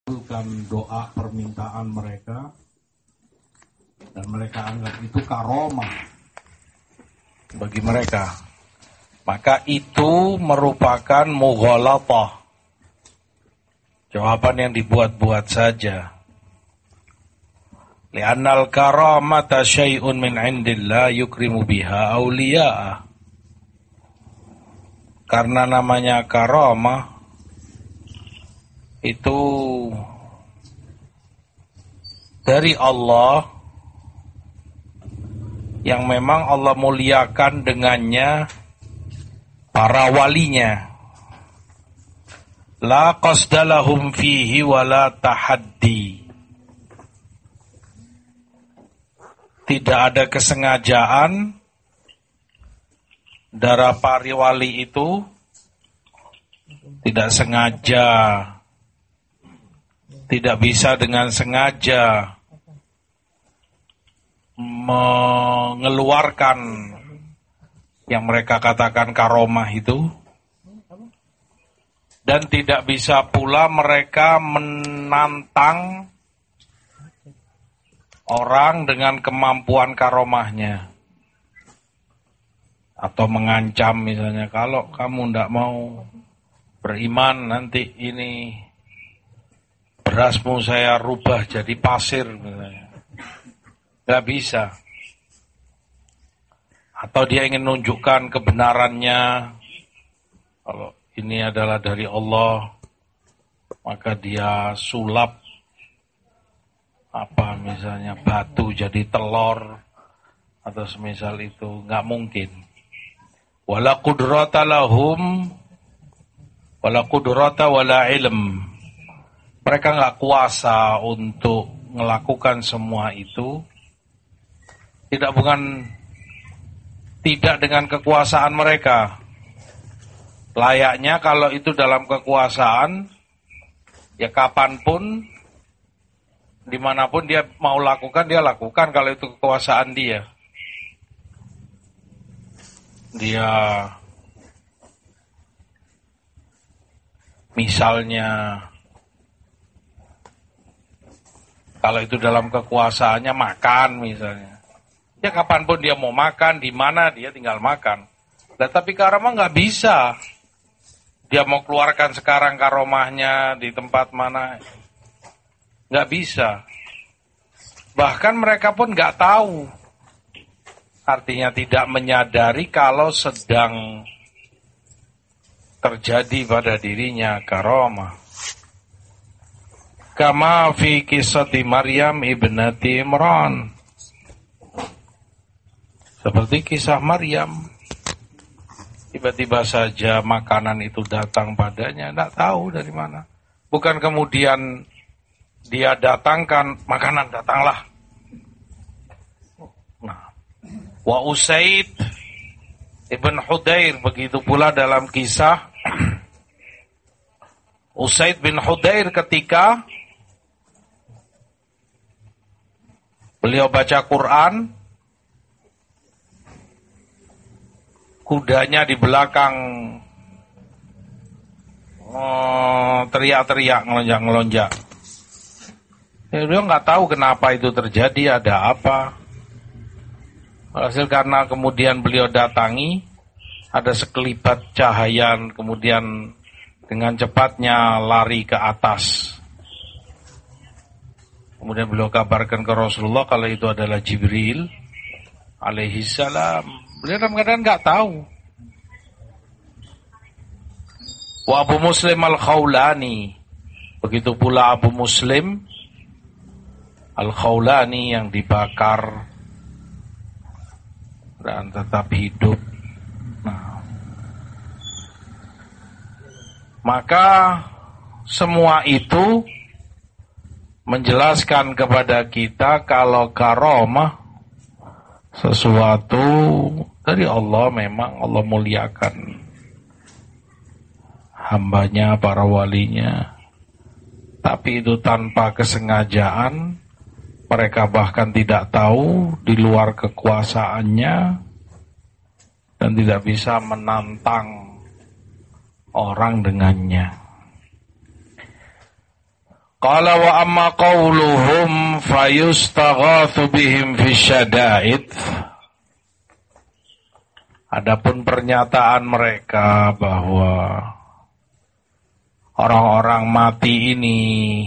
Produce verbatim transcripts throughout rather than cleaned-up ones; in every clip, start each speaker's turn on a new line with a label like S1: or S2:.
S1: bukan doa permintaan mereka, dan mereka anggap itu karomah bagi mereka, maka itu merupakan mughalatah, jawaban yang dibuat-buat saja. Li'annal karamata syai'un min 'indillah yukrimu biha awliya'ah. Karena namanya karamah itu dari Allah, yang memang Allah muliakan dengannya para walinya. La qasdalahum fihi wa la tahaddi. Tidak ada kesengajaan dari para wali itu, tidak sengaja, tidak bisa dengan sengaja mengeluarkan yang mereka katakan karomah itu, dan tidak bisa pula mereka menantang orang dengan kemampuan karomahnya, atau mengancam misalnya, kalau kamu tidak mau beriman nanti ini berasmu saya rubah jadi pasir misalnya. Gak bisa. Atau dia ingin menunjukkan kebenarannya, kalau ini adalah dari Allah, maka dia sulap apa misalnya batu jadi telur atau semisal itu. Gak mungkin. Wala qudrata lahum wala qudrata wala ilm. Mereka gak kuasa untuk melakukan semua itu. Tidak bukan tidak dengan kekuasaan mereka. Layaknya kalau itu dalam kekuasaan, ya kapanpun, dimanapun dia mau lakukan, dia lakukan kalau itu kekuasaan dia. Dia misalnya, kalau itu dalam kekuasaannya makan misalnya. Ya kapanpun dia mau makan, di mana dia tinggal makan. Nah, tapi karomah nggak bisa. Dia mau keluarkan sekarang karomahnya di tempat mana, nggak bisa. Bahkan mereka pun nggak tahu. Artinya tidak menyadari kalau sedang terjadi pada dirinya karomah. Kama fi kisati Maryam ibnati Imran. Seperti kisah Maryam, tiba-tiba saja makanan itu datang padanya, tidak tahu dari mana. Bukan kemudian dia datangkan, makanan datanglah. Nah, wa Usaid ibn Hudair, begitu pula dalam kisah Usaid bin Hudair ketika beliau baca Quran, kudanya di belakang oh, teriak-teriak, ngelonjak-ngelonjak. Ya, dia nggak tahu kenapa itu terjadi, ada apa. Hasil karena kemudian beliau datangi, ada sekelibat cahaya, kemudian dengan cepatnya lari ke atas. Kemudian beliau kabarkan ke Rasulullah kalau itu adalah Jibril alaihi salam. Beliau dalam keadaan nggak tahu. Wa Abu Muslim al-Khawlani, begitu pula Abu Muslim al-Khawlani yang dibakar dan tetap hidup. Nah, maka semua itu menjelaskan kepada kita kalau karomah sesuatu dari Allah, memang Allah muliakan hambanya, para walinya. Tapi itu tanpa kesengajaan, mereka bahkan tidak tahu di luar kekuasaannya, dan tidak bisa menantang orang dengannya. Qala wa amma qawluhum fayustaghathu bihim fi syada'id. Adapun pernyataan mereka bahwa orang-orang mati ini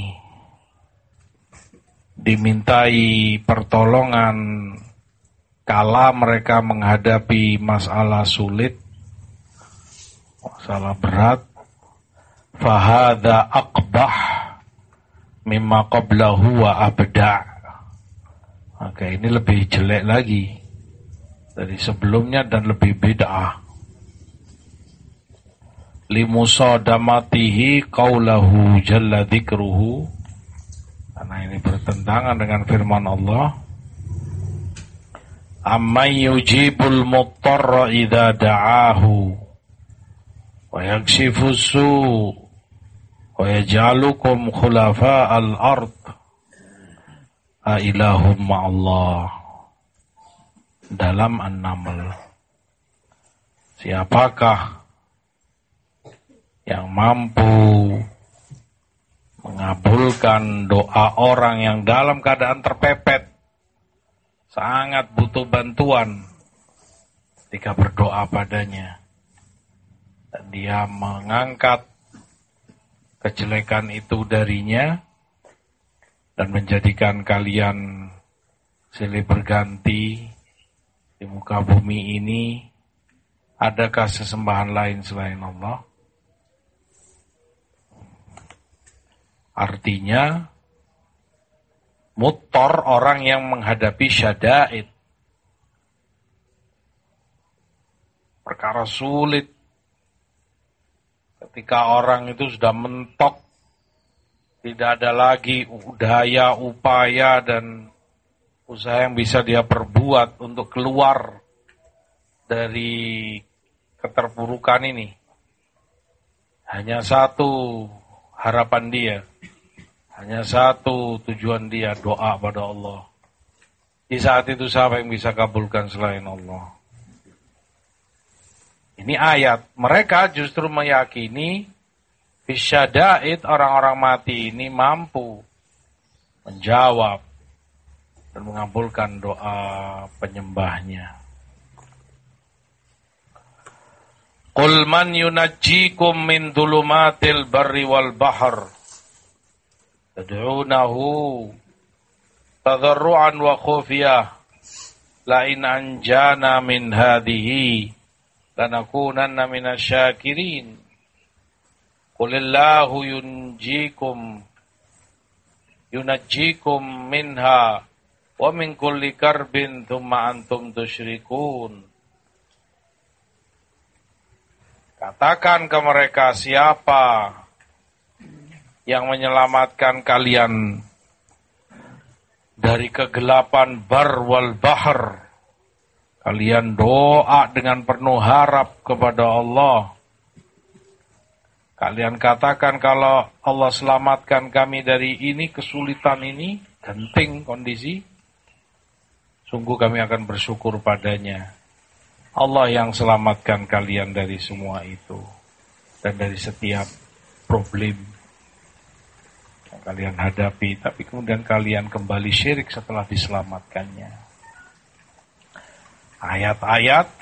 S1: dimintai pertolongan kala mereka menghadapi masalah sulit, masalah berat, fahadha aqbah mimma qablahu wa abda'. Maka ini lebih jelek lagi dari sebelumnya dan lebih bid'ah. Limusadamatihi qawlahu jalla dzikruhu, karena ini bertentangan dengan firman Allah, amman yujibul muttarra idza da'ahu wa yakshifu su' wa yaj'alukum khulafa'al ard a ilahum ma'allah. Dalam An-Naml, siapakah yang mampu mengabulkan doa orang yang dalam keadaan terpepet, sangat butuh bantuan ketika berdoa padanya, dan dia mengangkat kejelekan itu darinya dan menjadikan kalian silih berganti di muka bumi ini. Adakah sesembahan lain selain Allah? Artinya muttor, orang yang menghadapi syada'id, perkara sulit. Ketika orang itu sudah mentok, tidak ada lagi daya, upaya, dan usaha yang bisa dia perbuat untuk keluar dari keterpurukan ini. Hanya satu harapan dia, hanya satu tujuan dia, doa pada Allah. Di saat itu siapa yang bisa kabulkan selain Allah? Ini ayat. Mereka justru meyakini bisyada'id, orang-orang mati ini mampu menjawab dan mengabulkan doa penyembahnya. Qul man yunajjikum min dhulumatil barri wal bahr tad'unahu tadarruan wa khufiyah la in anjana min hadhihi lanakunanna minasyakirin. Qulillahu yunjikum yunajjikum minha wa min kulli karbin thumma antum tusyrikun. Katakan ke mereka, siapa yang menyelamatkan kalian dari kegelapan bar wal bahr? Kalian doa dengan penuh harap kepada Allah. Kalian katakan, kalau Allah selamatkan kami dari ini, kesulitan ini, genting kondisi, sungguh kami akan bersyukur padanya. Allah yang selamatkan kalian dari semua itu dan dari setiap problem yang kalian hadapi, tapi kemudian kalian kembali syirik setelah diselamatkannya. Ayat-ayat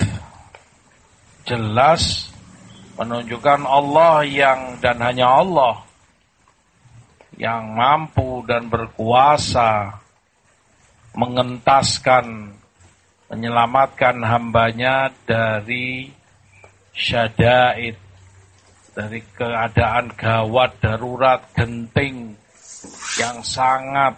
S1: jelas menunjukkan Allah yang dan hanya Allah yang mampu dan berkuasa mengentaskan, menyelamatkan hambanya dari syada'id, dari keadaan gawat, darurat, genting yang sangat.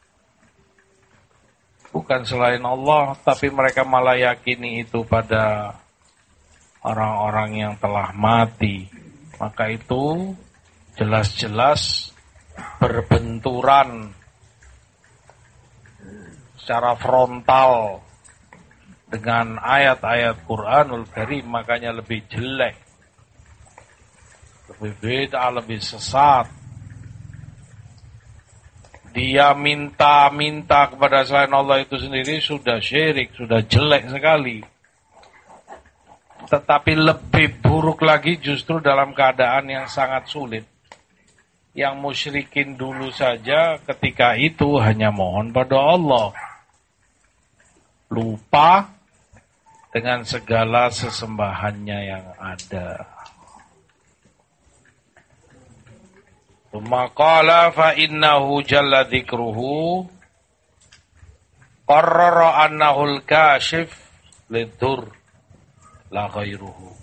S1: Bukan selain Allah, tapi mereka malah yakini itu pada orang-orang yang telah mati. Maka itu jelas-jelas berbenturan secara frontal dengan ayat-ayat Quranul Karim, makanya lebih jelek, lebih beda, lebih sesat. Dia minta-minta kepada selain Allah itu sendiri sudah syirik, sudah jelek sekali. Tetapi lebih buruk lagi justru dalam keadaan yang sangat sulit. Yang musyrikin dulu saja ketika itu hanya mohon pada Allah. Lupa dengan segala sesembahannya yang ada. Tsumma qala fa innahu jalla dzikruhu qarrara annahu al-kashif lid-dur la ghairuhu.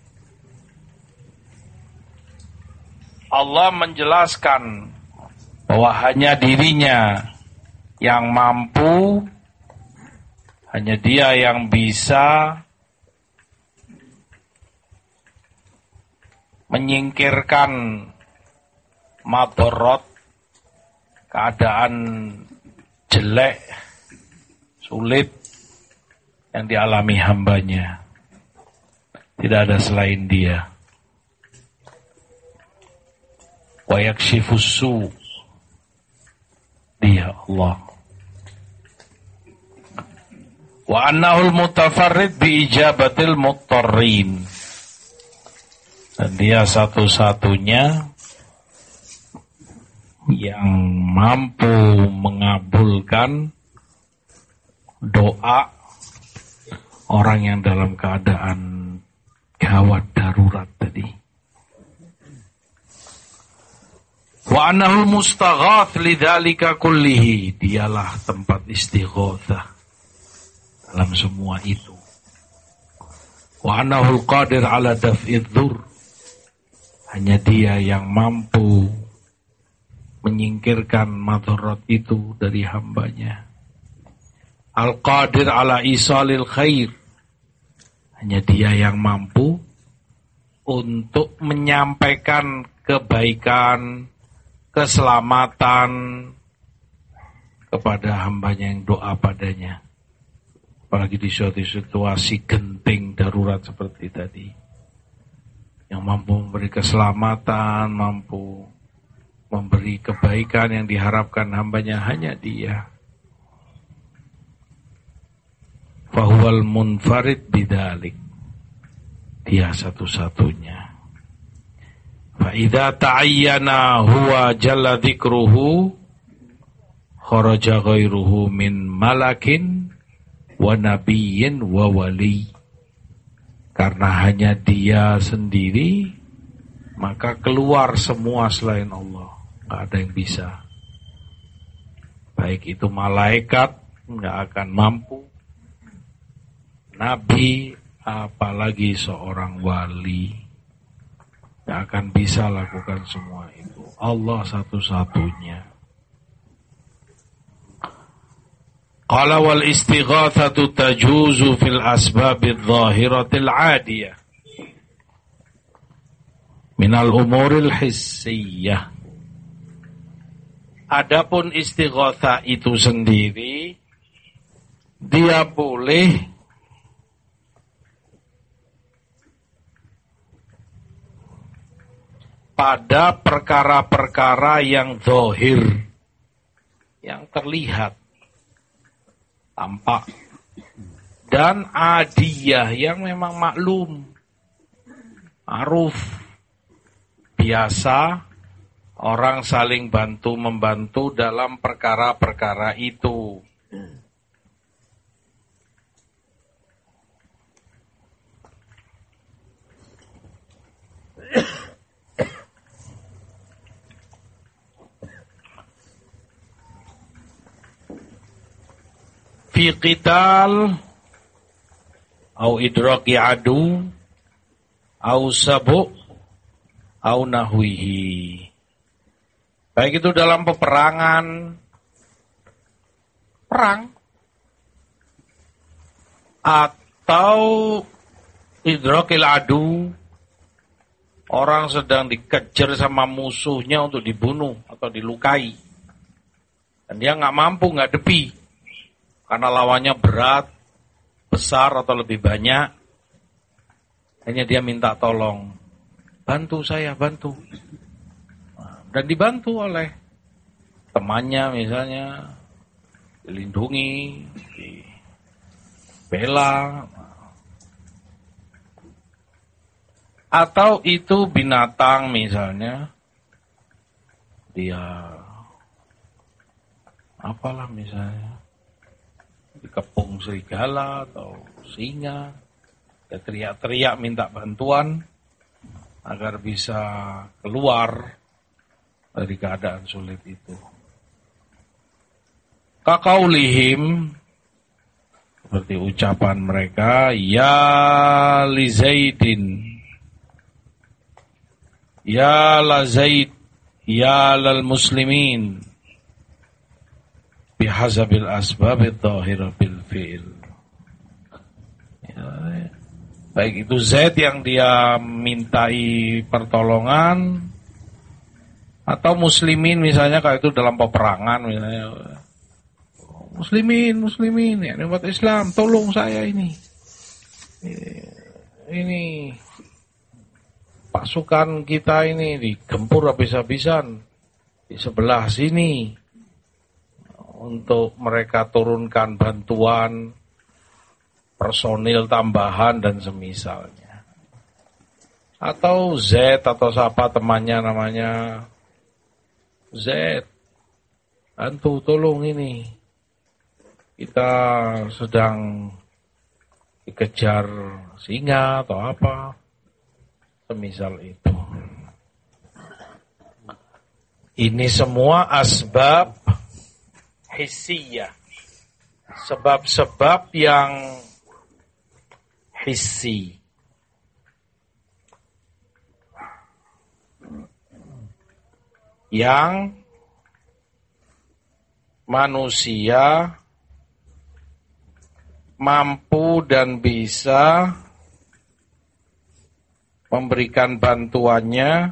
S1: Allah menjelaskan bahwa hanya dirinya yang mampu, hanya dia yang bisa menyingkirkan madharat, keadaan jelek, sulit yang dialami hambanya. Tidak ada selain dia. Wa yakshifus su, dia Allah. Wa annahul mutafarrid bi ijabatil muttarrin, dan dia satu-satunya yang mampu mengabulkan doa orang yang dalam keadaan gawat darurat tadi. Wa annahu mustaghath lidzalika kullihi, dialah tempat istighatsah dalam semua itu. Wa annahu qadir ala daf'idz dzur, hanya dia yang mampu menyingkirkan madharat itu dari hambanya. Al-qadir ala isalil khair, hanya dia yang mampu untuk menyampaikan kebaikan, keselamatan kepada hambanya yang doa padanya. Apalagi di suatu situasi genting darurat seperti tadi. Yang mampu memberi keselamatan, mampu memberi kebaikan yang diharapkan hambanya hanya dia. Fahuwal munfarid bidzalik, dia satu-satunya. Fa idza ta'ayyana huwa jalla dzikruhu kharaja ghairuhu min malakin wa nabiyyin wa wali. Karena hanya dia sendiri, maka keluar semua selain Allah. Enggak ada yang bisa. Baik itu malaikat enggak akan mampu, nabi, apalagi seorang wali, tidak akan bisa lakukan semua itu. Allah satu-satunya. Qala wal istighatsatu tajuzu fil asbabidz zahiratil 'adiyah minal umuril hissiyah. Adapun istighatsah itu sendiri, dia boleh pada perkara-perkara yang zahir, yang terlihat, tampak, dan adiyah yang memang maklum, ma'ruf, biasa, orang saling bantu-membantu dalam perkara-perkara itu. Fi qital au idraki adu au sabu au nahwihi, baik itu dalam peperangan, perang, atau idrakil adu, orang sedang dikejar sama musuhnya untuk dibunuh atau dilukai, dan dia nggak mampu ngadepi karena lawannya berat, besar atau lebih banyak. Hanya dia minta tolong, bantu saya, bantu. Dan dibantu oleh temannya misalnya, dilindungi, dibela. Atau itu binatang misalnya, dia apalah misalnya dikepung serigala atau singa, dia teriak-teriak minta bantuan agar bisa keluar dari keadaan sulit itu. Kaqaulihim, seperti ucapan mereka, ya li Zaidin, ya la Zaid, ya lal muslimin, bihazabil asbabid dhahira bil fi'il. Ya, baik itu Zaid yang dia mintai pertolongan, atau muslimin misalnya kalau itu dalam peperangan misalnya, muslimin, muslimin, ya umat Islam, tolong saya ini. Ini pasukan kita ini digempur habis-habisan di sebelah sini. Untuk mereka turunkan bantuan, personil tambahan dan semisalnya. Atau Z atau siapa temannya namanya Z, bantu tolong ini. Kita sedang dikejar singa atau apa, semisal itu. Ini semua asbab hissiyah, sebab-sebab yang hissi. Yang manusia mampu dan bisa memberikan bantuannya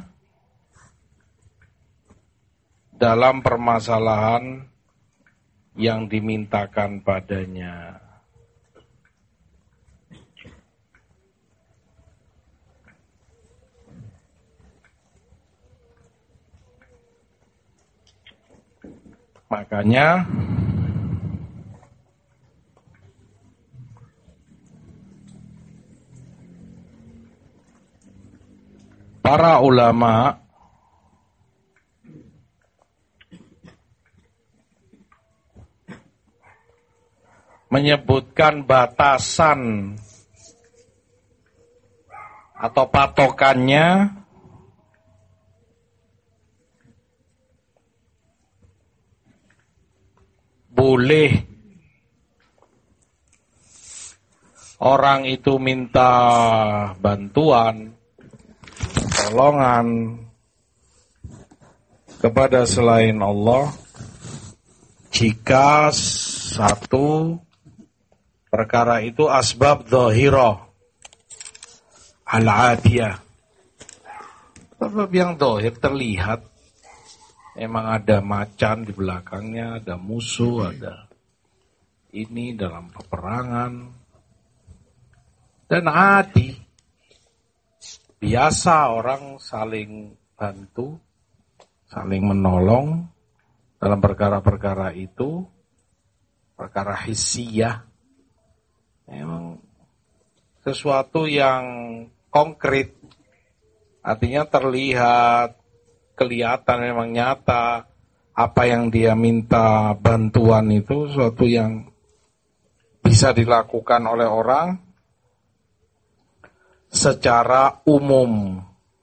S1: dalam permasalahan yang dimintakan padanya. Makanya para ulama menyebutkan batasan atau patokannya boleh orang itu minta bantuan, pertolongan kepada selain Allah jika satu perkara itu asbab dhahirah al-adiyah, sebab yang dhahir terlihat, memang ada macan di belakangnya, ada musuh, ada ini dalam peperangan, dan adi, biasa orang saling bantu, saling menolong dalam perkara-perkara itu, perkara hissiyah, memang sesuatu yang konkret, artinya terlihat, kelihatan, memang nyata, apa yang dia minta bantuan itu sesuatu yang bisa dilakukan oleh orang secara umum.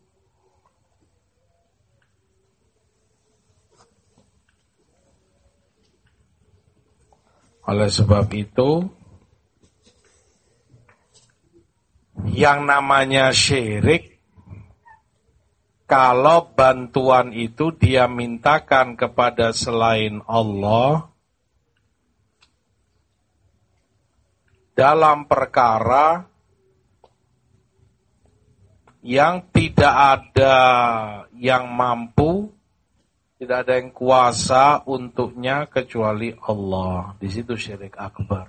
S1: Oleh sebab itu, yang namanya syirik, kalau bantuan itu dia mintakan kepada selain Allah dalam perkara yang tidak ada yang mampu, tidak ada yang kuasa untuknya kecuali Allah. Di situ syirik akbar.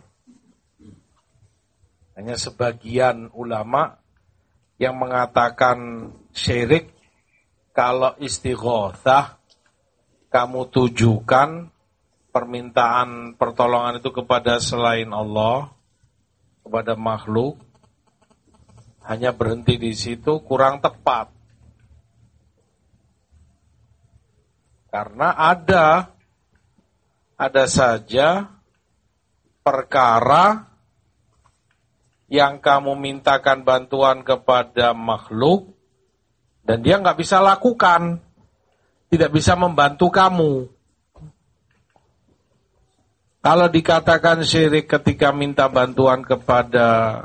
S1: Hanya sebagian ulama yang mengatakan syirik kalau istighothah, kamu tujukan permintaan pertolongan itu kepada selain Allah, kepada makhluk, hanya berhenti di situ kurang tepat. Karena ada ada saja perkara yang kamu mintakan bantuan kepada makhluk dan dia nggak bisa lakukan, tidak bisa membantu kamu. Kalau dikatakan syirik ketika minta bantuan kepada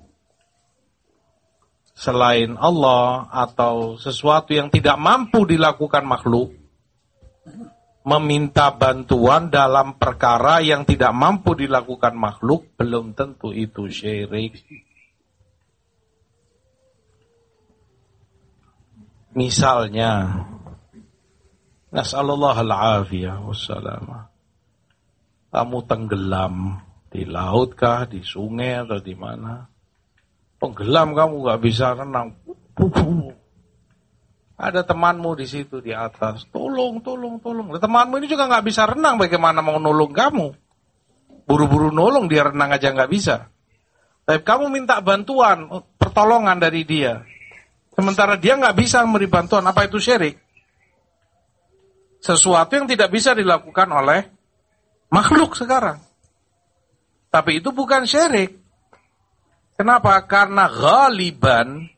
S1: selain Allah atau sesuatu yang tidak mampu dilakukan makhluk, meminta bantuan dalam perkara yang tidak mampu dilakukan makhluk, belum tentu itu syirik. Misalnya, nas'alullah al-afiyah wassalamah. Kamu tenggelam di laut kah, di sungai atau di mana? Tenggelam kamu gak bisa renang. Ada temanmu di situ di atas, tolong, tolong, tolong. Temanmu ini juga gak bisa renang, bagaimana mau nolong kamu? Buru-buru nolong, dia renang aja gak bisa. Tapi kamu minta bantuan, pertolongan dari dia. Sementara dia gak bisa memberi bantuan, apa itu syirik? Sesuatu yang tidak bisa dilakukan oleh makhluk sekarang. Tapi itu bukan syirik. Kenapa? Karena ghaliban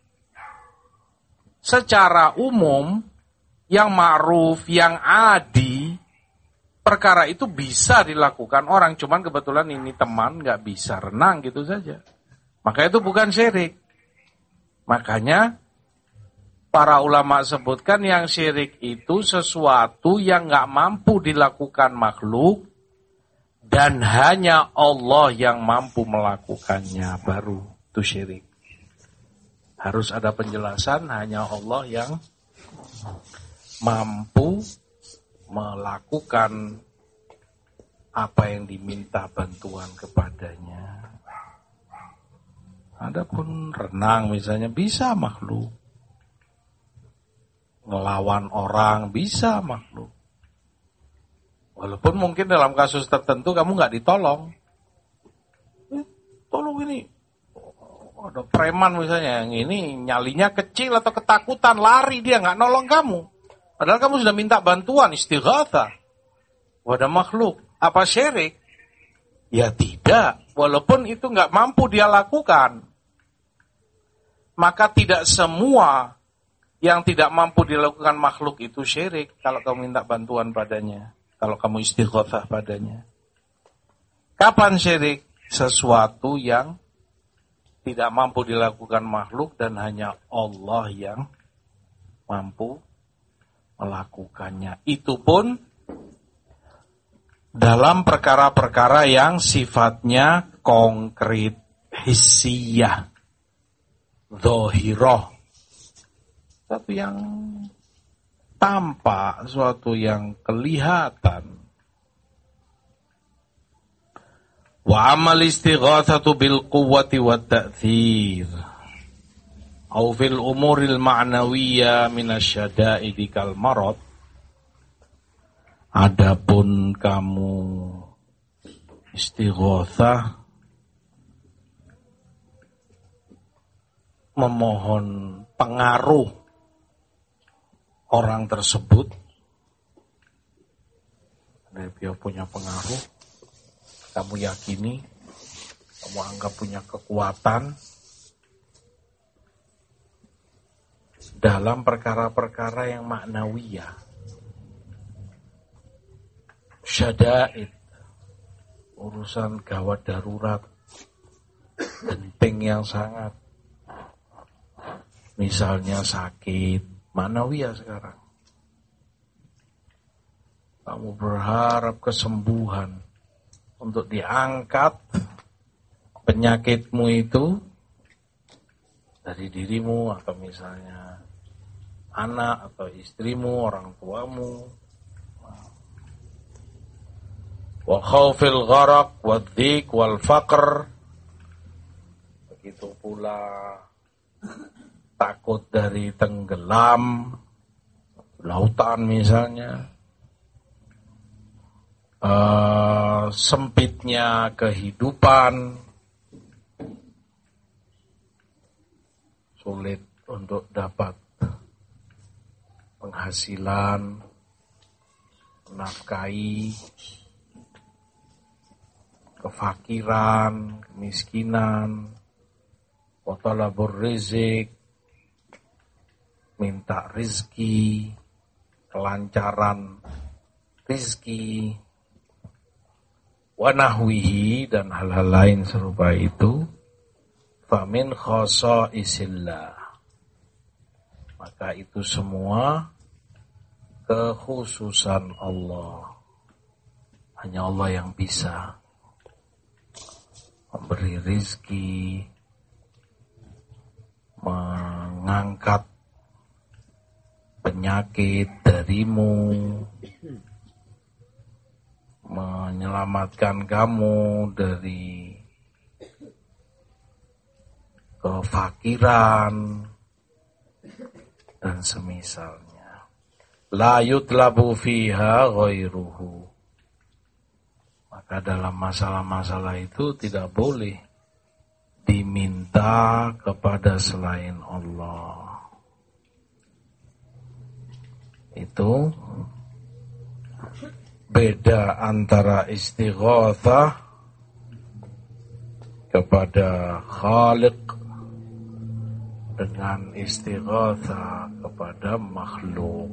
S1: secara umum yang ma'ruf, yang adi, perkara itu bisa dilakukan orang, cuman kebetulan ini teman nggak bisa renang gitu saja. Maka itu bukan syirik. Makanya para ulama sebutkan yang syirik itu sesuatu yang nggak mampu dilakukan makhluk dan hanya Allah yang mampu melakukannya, baru itu syirik. Harus ada penjelasan, hanya Allah yang mampu melakukan apa yang diminta bantuan kepadanya. Adapun renang misalnya bisa makhluk. Ngelawan orang bisa makhluk. Walaupun mungkin dalam kasus tertentu kamu nggak ditolong. Eh, tolong ini. Oh, ada preman misalnya, yang ini nyalinya kecil atau ketakutan, lari dia nggak nolong kamu. Padahal kamu sudah minta bantuan, istighatsah. Wadah makhluk. Apa syirik? Ya tidak. Walaupun itu nggak mampu dia lakukan. Maka tidak semua yang tidak mampu dilakukan makhluk itu syirik kalau kamu minta bantuan padanya. Kalau kamu istighatsah padanya. Kapan syirik? Sesuatu yang tidak mampu dilakukan makhluk dan hanya Allah yang mampu melakukannya. Itu pun dalam perkara-perkara yang sifatnya konkret, hissiyah, zahirah. Satu yang tampak, suatu yang kelihatan. Wa amal istighatsatu bil quwwati wat ta'thir. Au fil umuril ma'nawiyya minasyada'idi kal marad. Adapun kamu istighatsah memohon pengaruh orang tersebut, dia punya pengaruh, kamu yakini, kamu anggap punya kekuatan dalam perkara-perkara yang maknawiyah, syada'id, urusan gawat darurat, penting yang sangat, misalnya sakit, maknawiyah sekarang. Kamu berharap kesembuhan untuk diangkat penyakitmu itu dari dirimu atau misalnya anak atau istrimu, orang tuamu. Wa khawfil gharaq wa dhik wal faqr. Begitu pula takut dari tenggelam, lautan misalnya, uh, sempitnya kehidupan, sulit untuk dapat penghasilan, menafkahi kefakiran, kemiskinan, wa talabur rizq, minta rizki, kelancaran rizki, wa nahwihi, dan hal-hal lain serupa itu, famin khosaisillah, maka itu semua kekhususan Allah. Hanya Allah yang bisa memberi rizki, mengangkat penyakit darimu, menyelamatkan kamu dari kefakiran dan semisalnya. La yutlabu fiha ghairuhu. Maka dalam masalah-masalah itu tidak boleh diminta kepada selain Allah. Itu beda antara istighatsah kepada Khaliq dengan istighatsah kepada makhluk.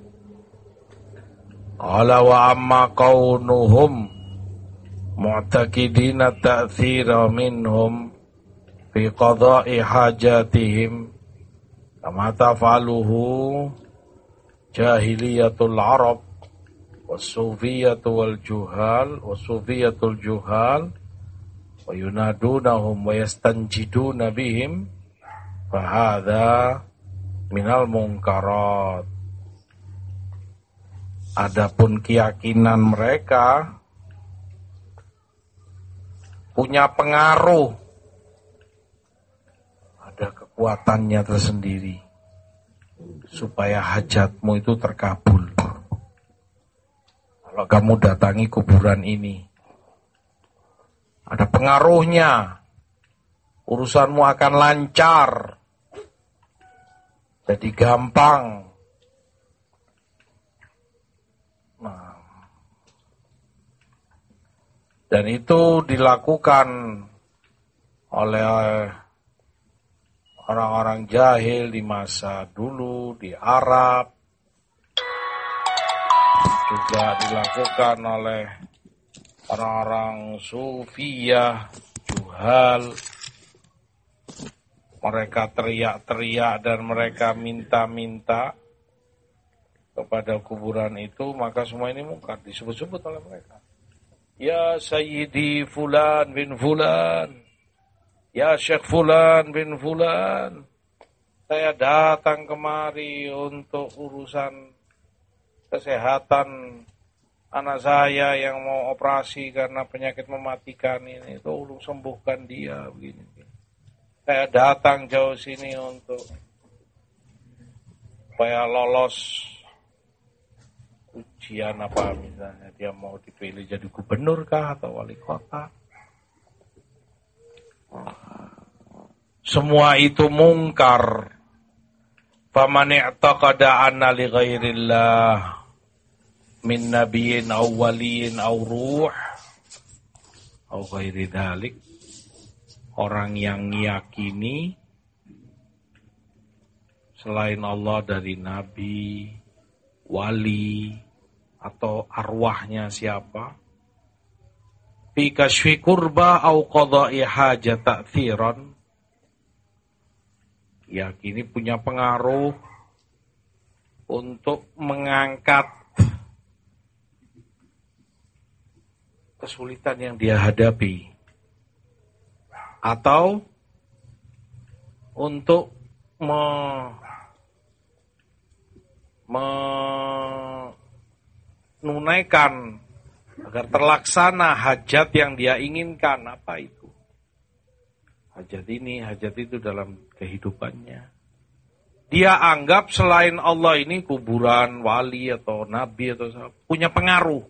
S1: Qala wa amma kaunuhum mu'taqidina ta'thira minhum fi qada'i hajatihim kama taf'aluhu jahiliyatul Arab was-sufiyatu wal juhal was-sufiyatul juhal wa yunadunahum wa yastanjiduna bihim fa hadza minal munkarat. Adapun keyakinan mereka punya pengaruh, ada kekuatannya tersendiri supaya hajatmu itu terkabul. Kalau kamu datangi kuburan ini, ada pengaruhnya, urusanmu akan lancar, jadi gampang. Nah, dan itu dilakukan oleh orang-orang jahil di masa dulu di Arab, juga dilakukan oleh orang-orang sufiyah, juhal. Mereka teriak-teriak dan mereka minta-minta kepada kuburan itu, maka semua ini mungkar, disebut-sebut oleh mereka. Ya Sayyidi Fulan bin Fulan, ya Syekh Fulan bin Fulan, saya datang kemari untuk urusan kesehatan anak saya yang mau operasi karena penyakit mematikan ini. Tolong sembuhkan dia begini. Saya datang jauh sini untuk supaya lolos ujian apa misalnya, dia mau dipilih jadi gubernur kah atau wali kota. Semua itu mungkar. Faman i'taqada anna li ghairillah min nabiyyin aw waliyin aw ruh aw ghairi dzalik, orang yang meyakini selain Allah dari nabi, wali, atau arwahnya siapa, fi kashfi kurba au qada'i hajat ta'thiran, yakini punya pengaruh untuk mengangkat kesulitan yang dia hadapi, atau untuk me, menunaikan agar terlaksana hajat yang dia inginkan. Apa itu? Hajat ini, hajat itu dalam kehidupannya. Dia anggap selain Allah ini kuburan, wali atau nabi atau siapa, punya pengaruh.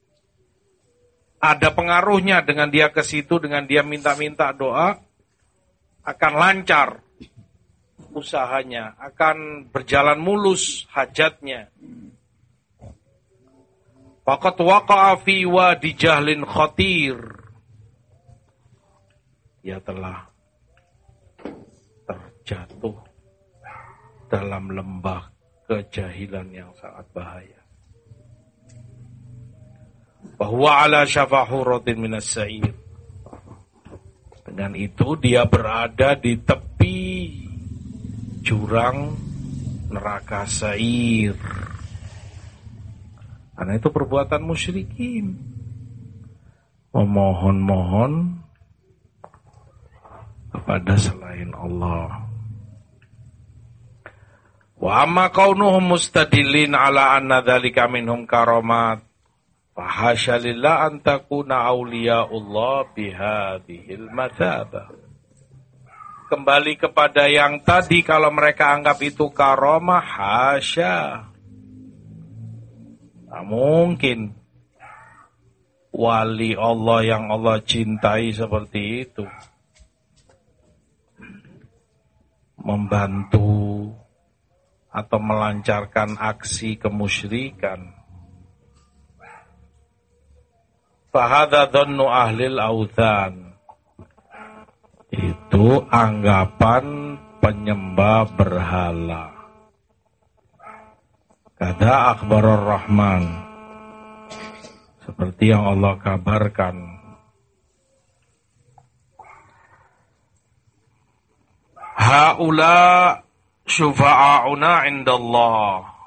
S1: Ada pengaruhnya, dengan dia ke situ, dengan dia minta-minta doa, akan lancar usahanya, akan berjalan mulus hajatnya. Faqad waqa'a fi wadi jahlin khatir. Dia telah terjatuh dalam lembah kejahilan yang sangat bahaya. Bahwa ala syafa huratin minas sa'ir. Dengan itu dia berada di tepi jurang neraka sa'ir. Karena itu perbuatan musyrikin. Memohon-mohon kepada selain Allah. Wa amma kaunuhum mustadillin ala anna dzalika minhum karamat. Fahasya lillah an takuna awliyaullah bihadhil matsabah. Kembali kepada yang tadi, kalau mereka anggap itu karamah, hasya. Nah, mungkin wali Allah yang Allah cintai seperti itu membantu atau melancarkan aksi kemusyrikan. Fahadha dhannu ahlil authan. Itu anggapan penyembah berhala. Kata akhbarur rahman, seperti yang Allah kabarkan. Haula syufa'auna indallah.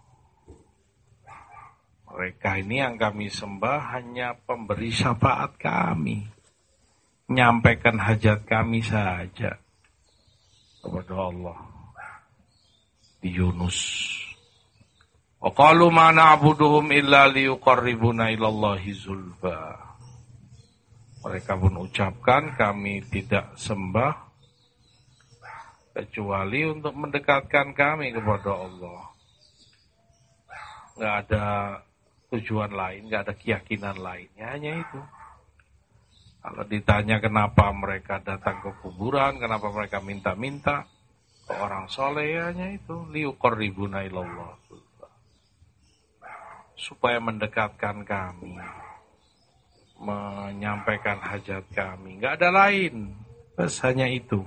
S1: Mereka ini yang kami sembah hanya pemberi syafaat kami. Nyampaikan hajat kami saja kepada Allah. Di Yunus. Wa qalu ma na'buduhum illa liyuqarribuna ilallahi zulfa. Mereka pun ucapkan, kami tidak sembah kecuali untuk mendekatkan kami kepada Allah. Enggak ada tujuan lain, enggak ada keyakinan lainnya, hanya itu. Kalau ditanya kenapa mereka datang ke kuburan, kenapa mereka minta-minta ke orang soleh, hanya itu, liyuqarribuna ilallah, supaya mendekatkan kami, menyampaikan hajat kami. Enggak ada lain, bas hanya itu.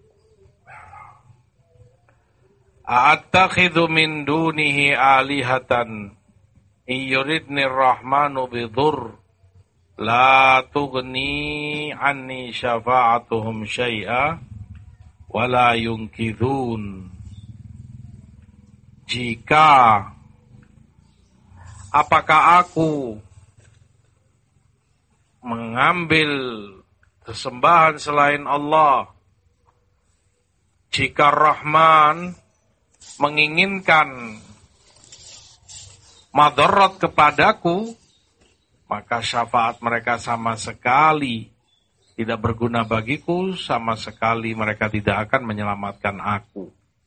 S1: A'attakhidhu min dunihi alihatan iyuridni rahmanu bidhur la tughni anni syafa'atuhum syai'a wala yunkidhun. Jika apakah aku mengambil sesembahan selain Allah, jika Rahman menginginkan madarat kepadaku, maka syafaat mereka sama sekali tidak berguna bagiku, sama sekali mereka tidak akan menyelamatkan aku.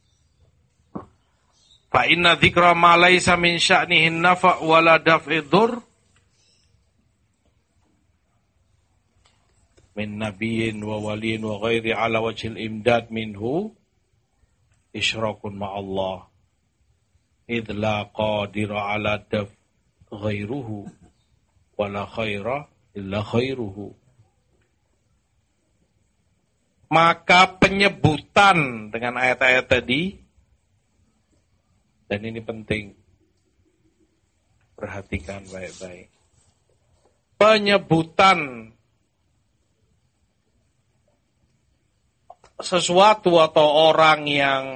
S1: Fa inna dzikra ma laysa min sya'nihi nafa' wala daf'i dzur min nabiyyin wa waliyin wa ghairi ala wajhil imdad minhu isyrakun ma'allah idh la qadira ala daf ghairuhu wala khaira illa khairuhu. Maka penyebutan dengan ayat-ayat tadi, dan ini penting, perhatikan baik-baik, penyebutan sesuatu atau orang yang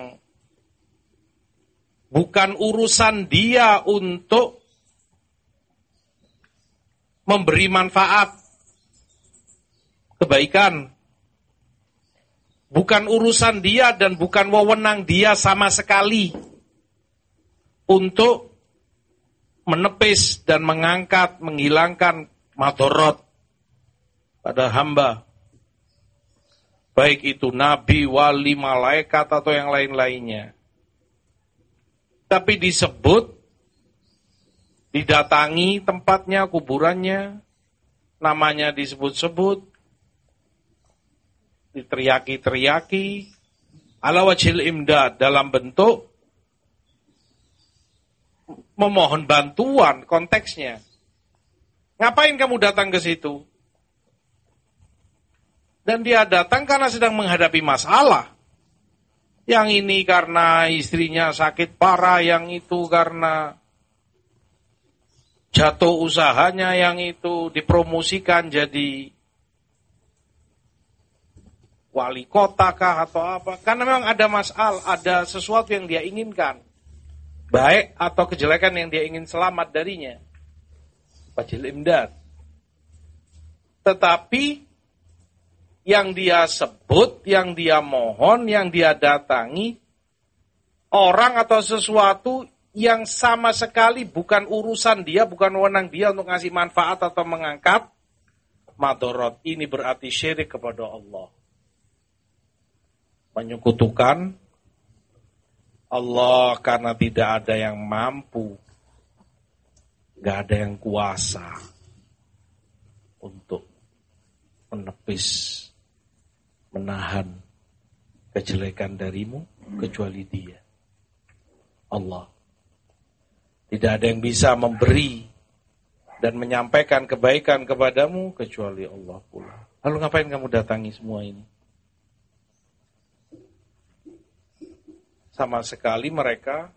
S1: bukan urusan dia untuk memberi manfaat, kebaikan, bukan urusan dia dan bukan wewenang dia sama sekali untuk menepis dan mengangkat, menghilangkan madarat pada hamba. Baik itu nabi, wali, malaikat atau yang lain-lainnya. Tapi disebut, didatangi tempatnya, kuburannya, namanya disebut-sebut, diteriaki-teriaki, ala wajhil imdad, dalam bentuk memohon bantuan, konteksnya. Ngapain kamu datang ke situ? Dan dia datang karena sedang menghadapi masalah. Yang ini karena istrinya sakit parah, yang itu karena jatuh usahanya, yang itu dipromosikan jadi wali kota kah atau apa. Karena memang ada masalah, ada sesuatu yang dia inginkan. Baik atau kejelekan yang dia ingin selamat darinya. Fajil imdad. Tetapi yang dia sebut, yang dia mohon, yang dia datangi, orang atau sesuatu yang sama sekali bukan urusan dia, bukan wewenang dia untuk ngasih manfaat atau mengangkat madorot. Ini berarti syirik kepada Allah. Menyekutukan Allah karena tidak ada yang mampu, gak ada yang kuasa untuk menepis, menahan kejelekan darimu kecuali Dia, Allah. Tidak ada yang bisa memberi dan menyampaikan kebaikan kepadamu kecuali Allah pula. Lalu ngapain kamu datangi semua ini? Sama sekali mereka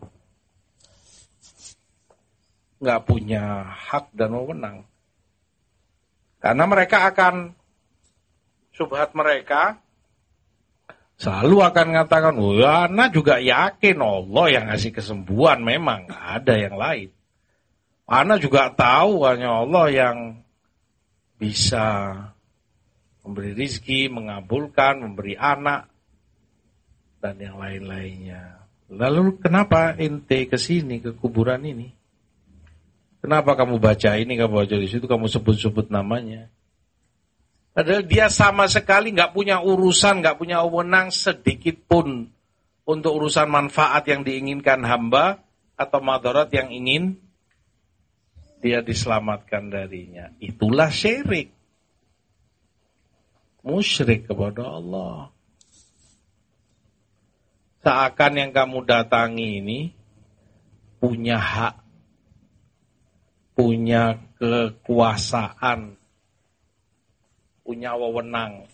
S1: nggak punya hak dan wewenang. Karena mereka akan, subhat mereka selalu akan mengatakan, wah, ana juga yakin Allah yang ngasih kesembuhan, memang nggak ada yang lain. Ana juga tahu hanya Allah yang bisa memberi rizki, mengabulkan, memberi anak, dan yang lain-lainnya. Lalu kenapa ente kesini ke kuburan ini? Kenapa kamu baca ini, kamu baca di situ, kamu sebut-sebut namanya? Padahal dia sama sekali nggak punya urusan, nggak punya wewenang sedikit pun untuk urusan manfaat yang diinginkan hamba atau madarat yang ingin dia diselamatkan darinya. Itulah syirik, musyrik kepada Allah. Seakan yang kamu datangi ini punya hak, punya kekuasaan, punya wewenang,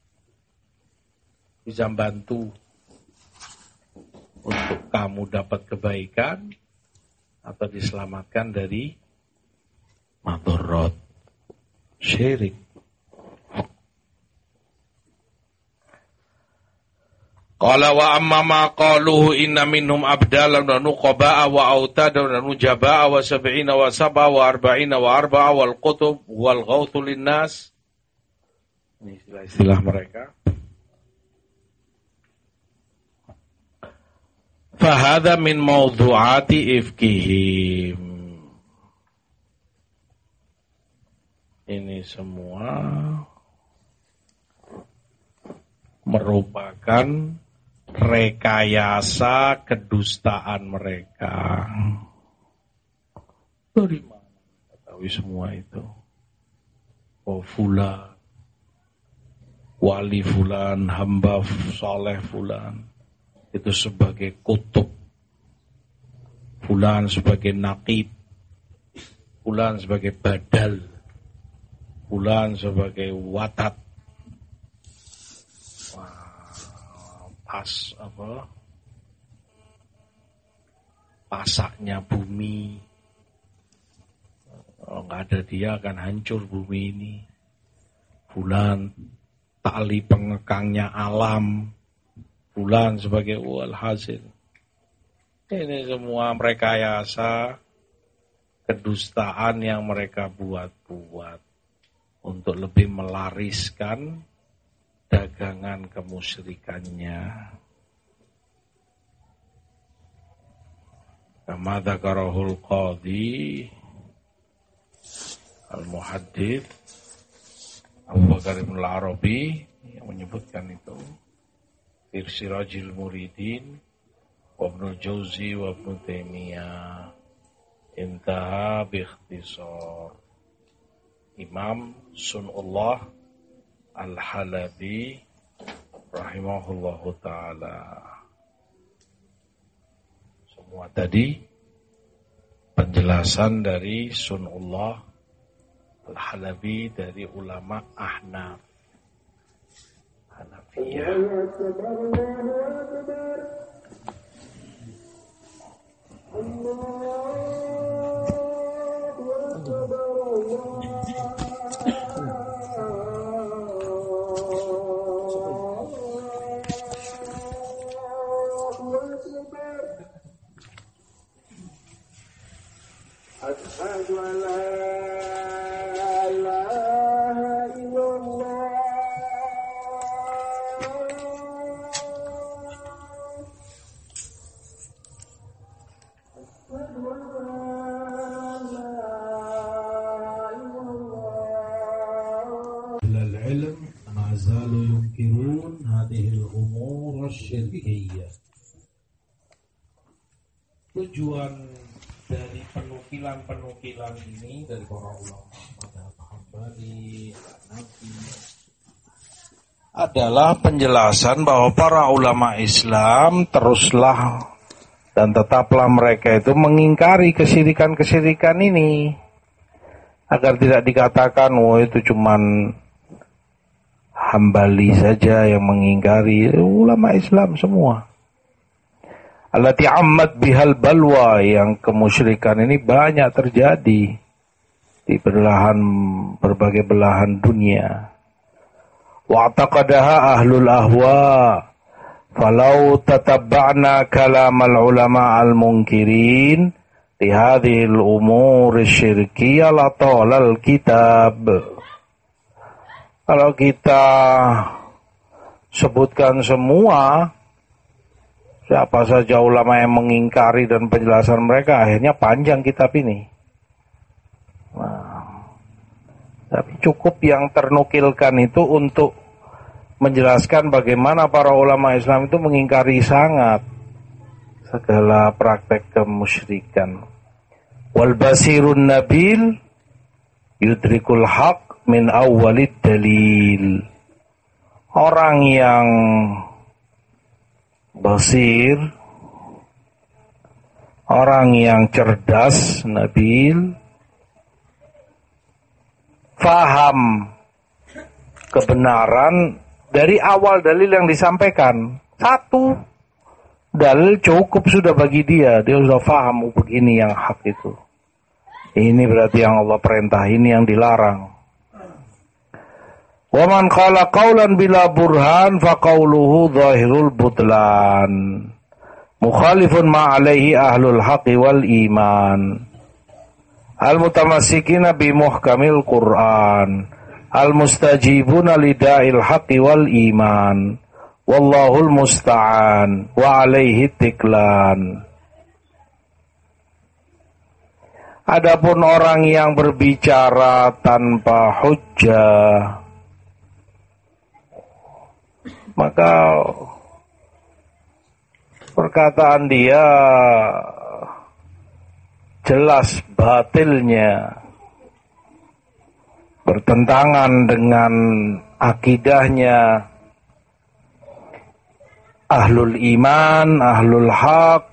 S1: bisa bantu untuk kamu dapat kebaikan atau diselamatkan dari madorot, syirik. Qala wa amma ma qaluhu inna minhum abdalan wa nuqaba'a wa autadan wa nujaba'a wa sab'ina wa sab'a wa arba'ina wa arba'a wal qutub wal ghawthu linnas. Ini istilah-istilah mereka. Fahadha min mawdu'ati ifkihim. Ini semua merupakan rekayasa kedustaan mereka. Dari mana tahu semua itu? Oh fulan, wali fulan, hamba soleh fulan, itu sebagai kutub, fulan sebagai naqib, fulan sebagai badal, fulan sebagai watat. Pas apa? Pasaknya bumi. Kalau nggak ada dia akan hancur bumi ini. Fulan tali pengekangnya alam. Fulan sebagai wal hasil. Ini semua rekayasa kedustaan yang mereka buat-buat untuk lebih melariskan dagangan kemusyrikannya. Kama dzakarahul qadhi al-muhaddits Abu Bakar Ibn al-Arabi yang menyebutkan itu fi Sirajil Muridin wa Ibnu Jauzi wa Ibnu Taimiyah intaha bi ikhtisar. Imam Sunullah Al-Halabi rahimahullahu ta'ala. Semua tadi penjelasan dari Sunullah Al-Halabi dari ulama Ahnaf. Hanafiyah.
S2: Asyhadu an la ilaha illallah. Asyhadu an la ilaha illallah.
S3: Al-ilm ma zalu yunkirun hadhihi al-umur asy-syirkiyyah. Tujuan dari penukilan-penukilan ini dari para ulama pada Hambali, Hanafi
S1: adalah penjelasan bahwa para ulama Islam teruslah dan tetaplah mereka itu mengingkari kesyirikan-kesyirikan ini agar tidak dikatakan wah itu cuman Hambali saja yang mengingkari, ulama Islam semua. Allati ammat bihal balwa, yang kemusyrikan ini banyak terjadi di belahan berbagai belahan dunia. Wa taqadaha ahlul ahwa falau tatabba'na kalamal ulama al munkirin li hadhil umur syirkiyah la talal kitab. Kalau kita sebutkan semua siapa saja ulama yang mengingkari dan penjelasan mereka, akhirnya panjang kitab ini. Nah, tapi cukup yang ternukilkan itu untuk menjelaskan bagaimana para ulama Islam itu mengingkari sangat segala praktek kemusyrikan. Wal basirun nabil yudrikul haq min awwalid dalil. Orang yang basir, orang yang cerdas, nabil, faham kebenaran dari awal dalil yang disampaikan. Satu dalil cukup sudah bagi dia, dia sudah faham begini yang hak itu. Ini berarti yang Allah perintah, ini yang dilarang. Wa man qala qawlan bila burhan fa qawluhu zahirul butlan mukhalifun ma alaihi ahlul haqqi wal iman al mutamassikina bi muhkamil Qur'an al mustajibuna lida'il haqqi wal iman wallahul musta'an wa alaihi tiklan. Adapun orang yang berbicara tanpa hujjah, maka perkataan dia jelas batilnya, bertentangan dengan akidahnya ahlul iman, ahlul haq,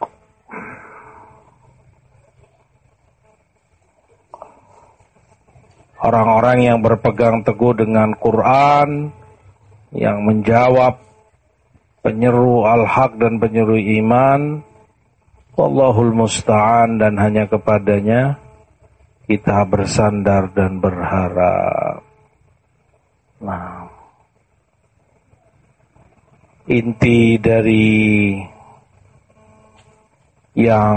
S1: orang-orang yang berpegang teguh dengan Quran, yang menjawab penyeru al-haq dan penyeru iman. Wallahul musta'an, dan hanya kepadanya kita bersandar dan berharap. Nah, inti dari yang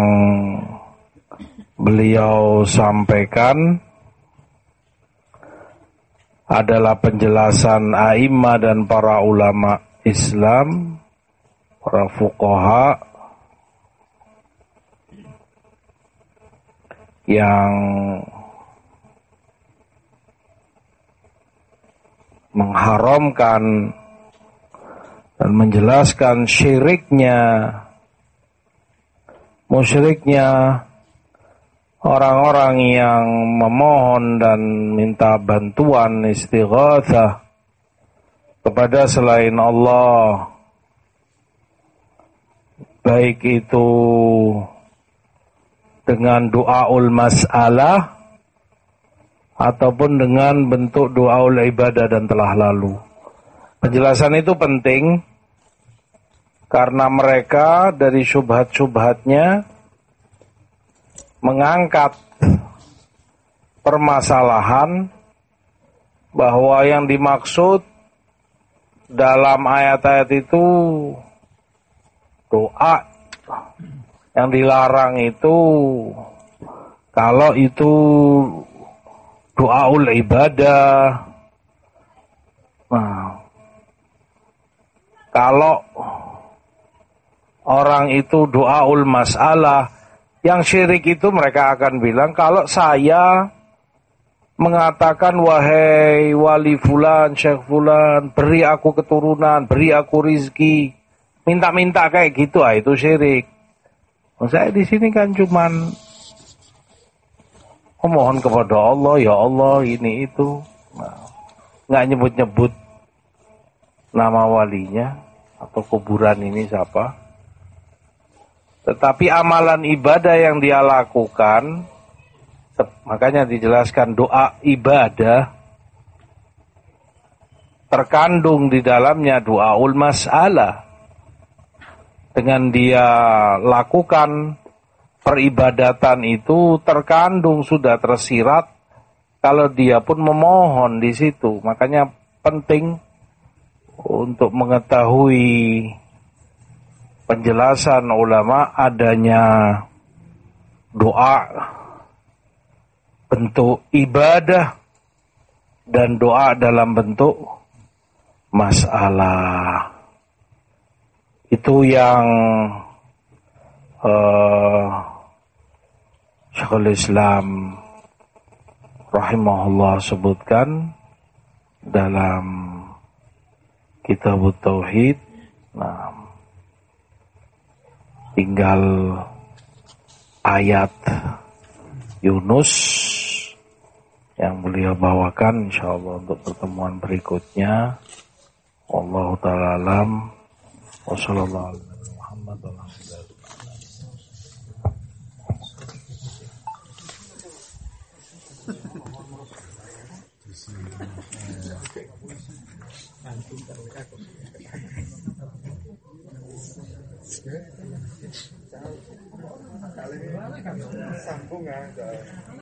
S1: beliau sampaikan adalah penjelasan a'immah dan para ulama Islam, para fuqaha yang mengharamkan dan menjelaskan syiriknya, musyriknya orang-orang yang memohon dan minta bantuan istighatsah kepada selain Allah, baik itu dengan doaul mas'alah ataupun dengan bentuk doaul ibadah dan telah lalu. Penjelasan itu penting karena mereka dari syubhat-syubhatnya mengangkat permasalahan bahwa yang dimaksud dalam ayat-ayat itu doa, yang dilarang itu kalau itu doaul ibadah. Nah, kalau orang itu doaul masalah, yang syirik itu mereka akan bilang kalau saya mengatakan wahai wali fulan, syekh fulan, beri aku keturunan, beri aku rizki, minta-minta kayak gitu, ah itu syirik. Oh, saya di sini kan cuman memohon kepada Allah, ya Allah ini itu, nah, nggak nyebut-nyebut nama walinya atau kuburan ini siapa. Tetapi amalan ibadah yang dia lakukan, makanya dijelaskan doa ibadah, terkandung di dalamnya doaul masalah. Dengan dia lakukan peribadatan itu terkandung, sudah tersirat kalau dia pun memohon di situ. Makanya penting untuk mengetahui penjelasan ulama adanya doa bentuk ibadah dan doa dalam bentuk masalah. Itu yang uh, Syekhul Islam rahimahullah sebutkan dalam Kitab Tauhid. Nah, tinggal ayat Yunus yang beliau bawakan insyaallah untuk pertemuan berikutnya. Wallahu ta'ala alam. Wassallallahu alaihi Muhammad wa
S4: sambung ya.